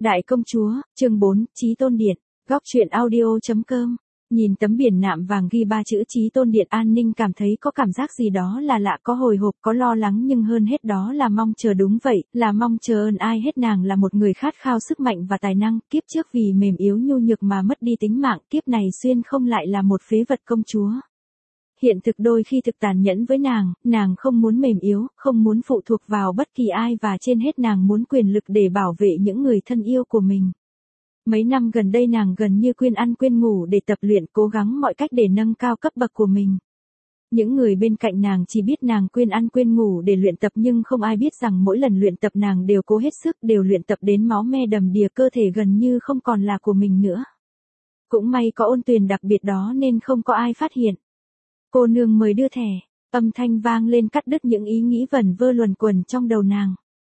Đại công chúa, chương 4, Chí Tôn Điện, góc truyện audio.com. Nhìn tấm biển nạm vàng ghi 3 chữ Chí Tôn Điện, An Ninh cảm thấy có cảm giác gì đó là lạ, có hồi hộp, có lo lắng, nhưng hơn hết đó là mong chờ. Đúng vậy, là mong chờ ơn ai hết. Nàng là một người khát khao sức mạnh và tài năng, kiếp trước vì mềm yếu nhu nhược mà mất đi tính mạng, kiếp này xuyên không lại là một phế vật công chúa. Hiện thực đôi khi thực tàn nhẫn với nàng không muốn mềm yếu, không muốn phụ thuộc vào bất kỳ ai, và trên hết nàng muốn quyền lực để bảo vệ những người thân yêu của mình. Mấy năm gần đây nàng gần như quên ăn quên ngủ để tập luyện, cố gắng mọi cách để nâng cao cấp bậc của mình. Những người bên cạnh nàng chỉ biết nàng quên ăn quên ngủ để luyện tập, nhưng không ai biết rằng mỗi lần luyện tập nàng đều cố hết sức, đều luyện tập đến máu me đầm đìa, cơ thể gần như không còn là của mình nữa. Cũng may có ôn tuyền đặc biệt đó nên không có ai phát hiện. Cô nương mời đưa thẻ, âm thanh vang lên cắt đứt những ý nghĩ vẩn vơ luẩn quẩn trong đầu nàng.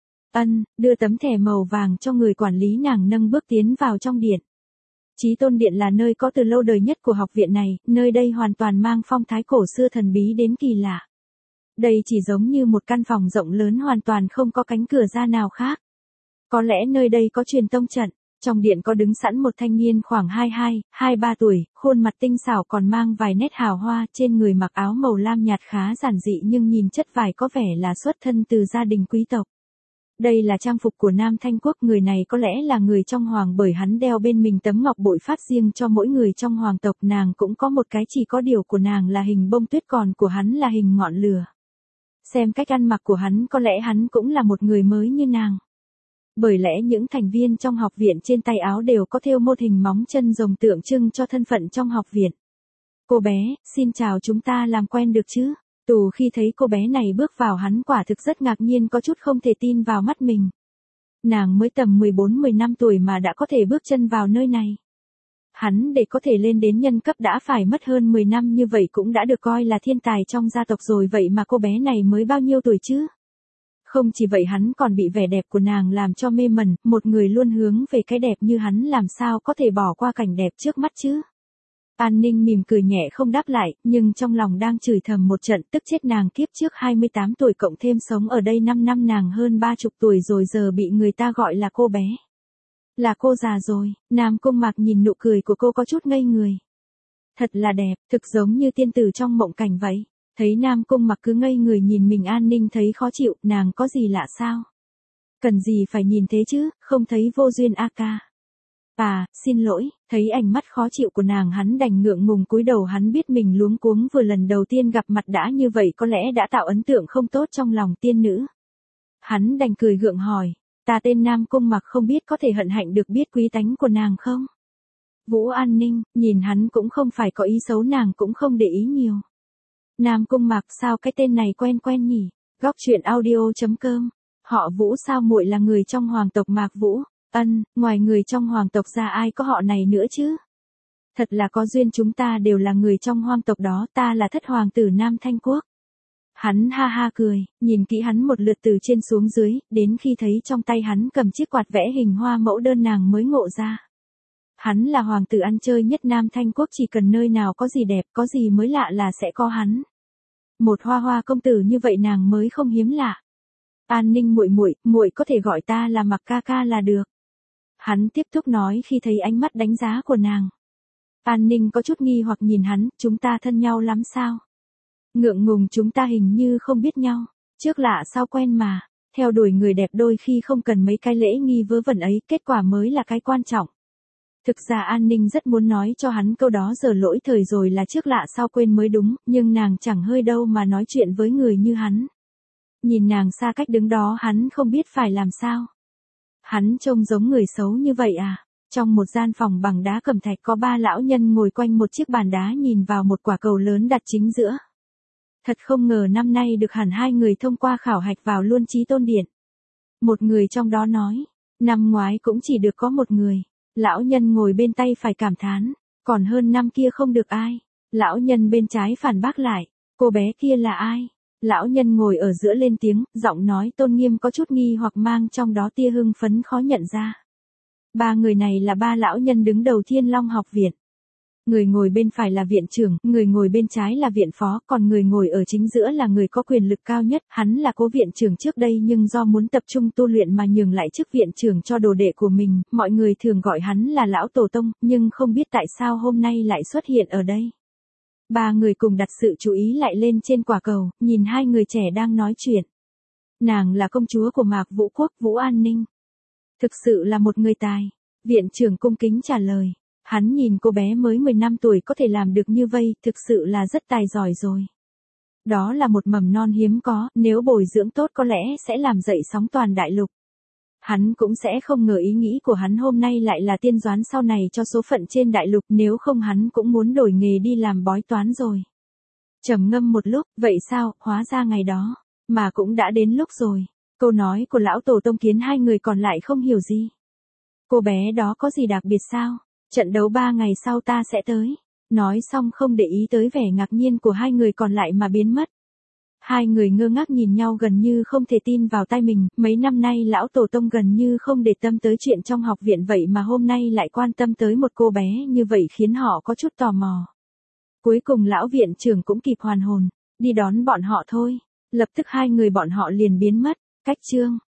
Đưa tấm thẻ màu vàng cho người quản lý, nàng nâng bước tiến vào trong điện. Chí Tôn Điện là nơi có từ lâu đời nhất của học viện này, nơi đây hoàn toàn mang phong thái cổ xưa thần bí đến kỳ lạ. Đây chỉ giống như một căn phòng rộng lớn hoàn toàn không có cánh cửa ra nào khác. Có lẽ nơi đây có truyền tông trận. Trong điện có đứng sẵn một thanh niên khoảng 23 tuổi, khuôn mặt tinh xảo còn mang vài nét hào hoa, trên người mặc áo màu lam nhạt khá giản dị nhưng nhìn chất vải có vẻ là xuất thân từ gia đình quý tộc. Đây là trang phục của Nam Thanh Quốc, người này có lẽ là người trong hoàng bởi hắn đeo bên mình tấm ngọc bội phát riêng cho mỗi người trong hoàng tộc. Nàng cũng có một cái, chỉ có điều của nàng là hình bông tuyết, còn của hắn là hình ngọn lửa. Xem cách ăn mặc của hắn có lẽ hắn cũng là một người mới như nàng. Bởi lẽ những thành viên trong học viện trên tay áo đều có thêu một hình móng chân rồng tượng trưng cho thân phận trong học viện. Cô bé, xin chào, chúng ta làm quen được chứ? Tù khi thấy cô bé này bước vào, hắn quả thực rất ngạc nhiên, có chút không thể tin vào mắt mình. Nàng mới tầm 14-15 tuổi mà đã có thể bước chân vào nơi này. Hắn để có thể lên đến nhân cấp đã phải mất hơn 10 năm, như vậy cũng đã được coi là thiên tài trong gia tộc rồi, vậy mà cô bé này mới bao nhiêu tuổi chứ? Không chỉ vậy, hắn còn bị vẻ đẹp của nàng làm cho mê mẩn, một người luôn hướng về cái đẹp như hắn làm sao có thể bỏ qua cảnh đẹp trước mắt chứ? An Ninh mỉm cười nhẹ không đáp lại, nhưng trong lòng đang chửi thầm một trận, tức chết nàng, kiếp trước 28 tuổi cộng thêm sống ở đây 5 năm, nàng hơn 30 tuổi rồi, giờ bị người ta gọi là cô bé. Là cô già rồi. Nam Cung Mạc nhìn nụ cười của cô có chút ngây người. Thật là đẹp, thực giống như tiên tử trong mộng cảnh vậy. Thấy Nam Cung Mặc cứ ngây người nhìn mình, An Ninh thấy khó chịu, nàng có gì lạ sao? Cần gì phải nhìn thế chứ, không thấy vô duyên a ca. Xin lỗi. Thấy ánh mắt khó chịu của nàng, hắn đành ngượng ngùng cúi đầu, hắn biết mình luống cuống, vừa lần đầu tiên gặp mặt đã như vậy có lẽ đã tạo ấn tượng không tốt trong lòng tiên nữ. Hắn đành cười gượng hỏi, ta tên Nam Cung Mặc, không biết có thể hận hạnh được biết quý tánh của nàng không? Vũ An Ninh, nhìn hắn cũng không phải có ý xấu, nàng cũng không để ý nhiều. Nam Cung Mạc, sao cái tên này quen quen nhỉ? Góc truyện audio.com. Họ Vũ sao, muội là người trong hoàng tộc Mạc Vũ? Ngoài người trong hoàng tộc ra ai có họ này nữa chứ? Thật là có duyên, chúng ta đều là người trong hoàng tộc đó, ta là thất hoàng tử Nam Thanh Quốc. Hắn ha ha cười, nhìn kỹ hắn một lượt từ trên xuống dưới, đến khi thấy trong tay hắn cầm chiếc quạt vẽ hình hoa mẫu đơn, nàng mới ngộ ra. Hắn là hoàng tử ăn chơi nhất Nam Thanh Quốc, chỉ cần nơi nào có gì đẹp, có gì mới lạ là sẽ có hắn. Một hoa công tử như vậy nàng mới không hiếm lạ. An Ninh muội có thể gọi ta là Mặc ca ca là được. Hắn tiếp tục nói khi thấy ánh mắt đánh giá của nàng. An Ninh có chút nghi hoặc nhìn hắn, chúng ta thân nhau lắm sao? Ngượng ngùng, chúng ta hình như không biết nhau. Trước lạ sau quen mà. Theo đuổi người đẹp đôi khi không cần mấy cái lễ nghi vớ vẩn ấy, kết quả mới là cái quan trọng. Thực ra An Ninh rất muốn nói cho hắn câu đó giờ lỗi thời rồi là trước lạ sau quên mới đúng, nhưng nàng chẳng hơi đâu mà nói chuyện với người như hắn. Nhìn nàng xa cách đứng đó, hắn không biết phải làm sao. Hắn trông giống người xấu như vậy à? Trong một gian phòng bằng đá cẩm thạch có 3 lão nhân ngồi quanh một chiếc bàn đá, nhìn vào một quả cầu lớn đặt chính giữa. Thật không ngờ năm nay được hẳn 2 người thông qua khảo hạch vào luôn Chí Tôn Điện. Một người trong đó nói, năm ngoái cũng chỉ được có 1 người. Lão nhân ngồi bên tay phải cảm thán, còn hơn năm kia không được ai. Lão nhân bên trái phản bác lại, cô bé kia là ai? Lão nhân ngồi ở giữa lên tiếng, giọng nói tôn nghiêm có chút nghi hoặc mang trong đó tia hưng phấn khó nhận ra. 3 người này là 3 lão nhân đứng đầu Thiên Long học viện. Người ngồi bên phải là viện trưởng, người ngồi bên trái là viện phó, còn người ngồi ở chính giữa là người có quyền lực cao nhất, hắn là cố viện trưởng trước đây nhưng do muốn tập trung tu luyện mà nhường lại chức viện trưởng cho đồ đệ của mình, mọi người thường gọi hắn là lão tổ tông, nhưng không biết tại sao hôm nay lại xuất hiện ở đây. Ba người cùng đặt sự chú ý lại lên trên quả cầu, nhìn hai người trẻ đang nói chuyện. Nàng là công chúa của Mạc Vũ Quốc, Vũ An Ninh. Thực sự là một người tài. Viện trưởng cung kính trả lời. Hắn nhìn cô bé mới 10 năm tuổi có thể làm được như vậy, thực sự là rất tài giỏi rồi. Đó là một mầm non hiếm có, nếu bồi dưỡng tốt có lẽ sẽ làm dậy sóng toàn đại lục. Hắn cũng sẽ không ngờ ý nghĩ của hắn hôm nay lại là tiên đoán sau này cho số phận trên đại lục, nếu không hắn cũng muốn đổi nghề đi làm bói toán rồi. Trầm ngâm một lúc, vậy sao, hóa ra ngày đó, mà cũng đã đến lúc rồi. Câu nói của lão tổ tông khiến hai người còn lại không hiểu gì. Cô bé đó có gì đặc biệt sao? Trận đấu 3 ngày sau ta sẽ tới. Nói xong không để ý tới vẻ ngạc nhiên của hai người còn lại mà biến mất. Hai người ngơ ngác nhìn nhau gần như không thể tin vào tai mình, mấy năm nay lão tổ tông gần như không để tâm tới chuyện trong học viện vậy mà hôm nay lại quan tâm tới một cô bé như vậy khiến họ có chút tò mò. Cuối cùng lão viện trưởng cũng kịp hoàn hồn, đi đón bọn họ thôi. Lập tức hai người bọn họ liền biến mất. Cách chương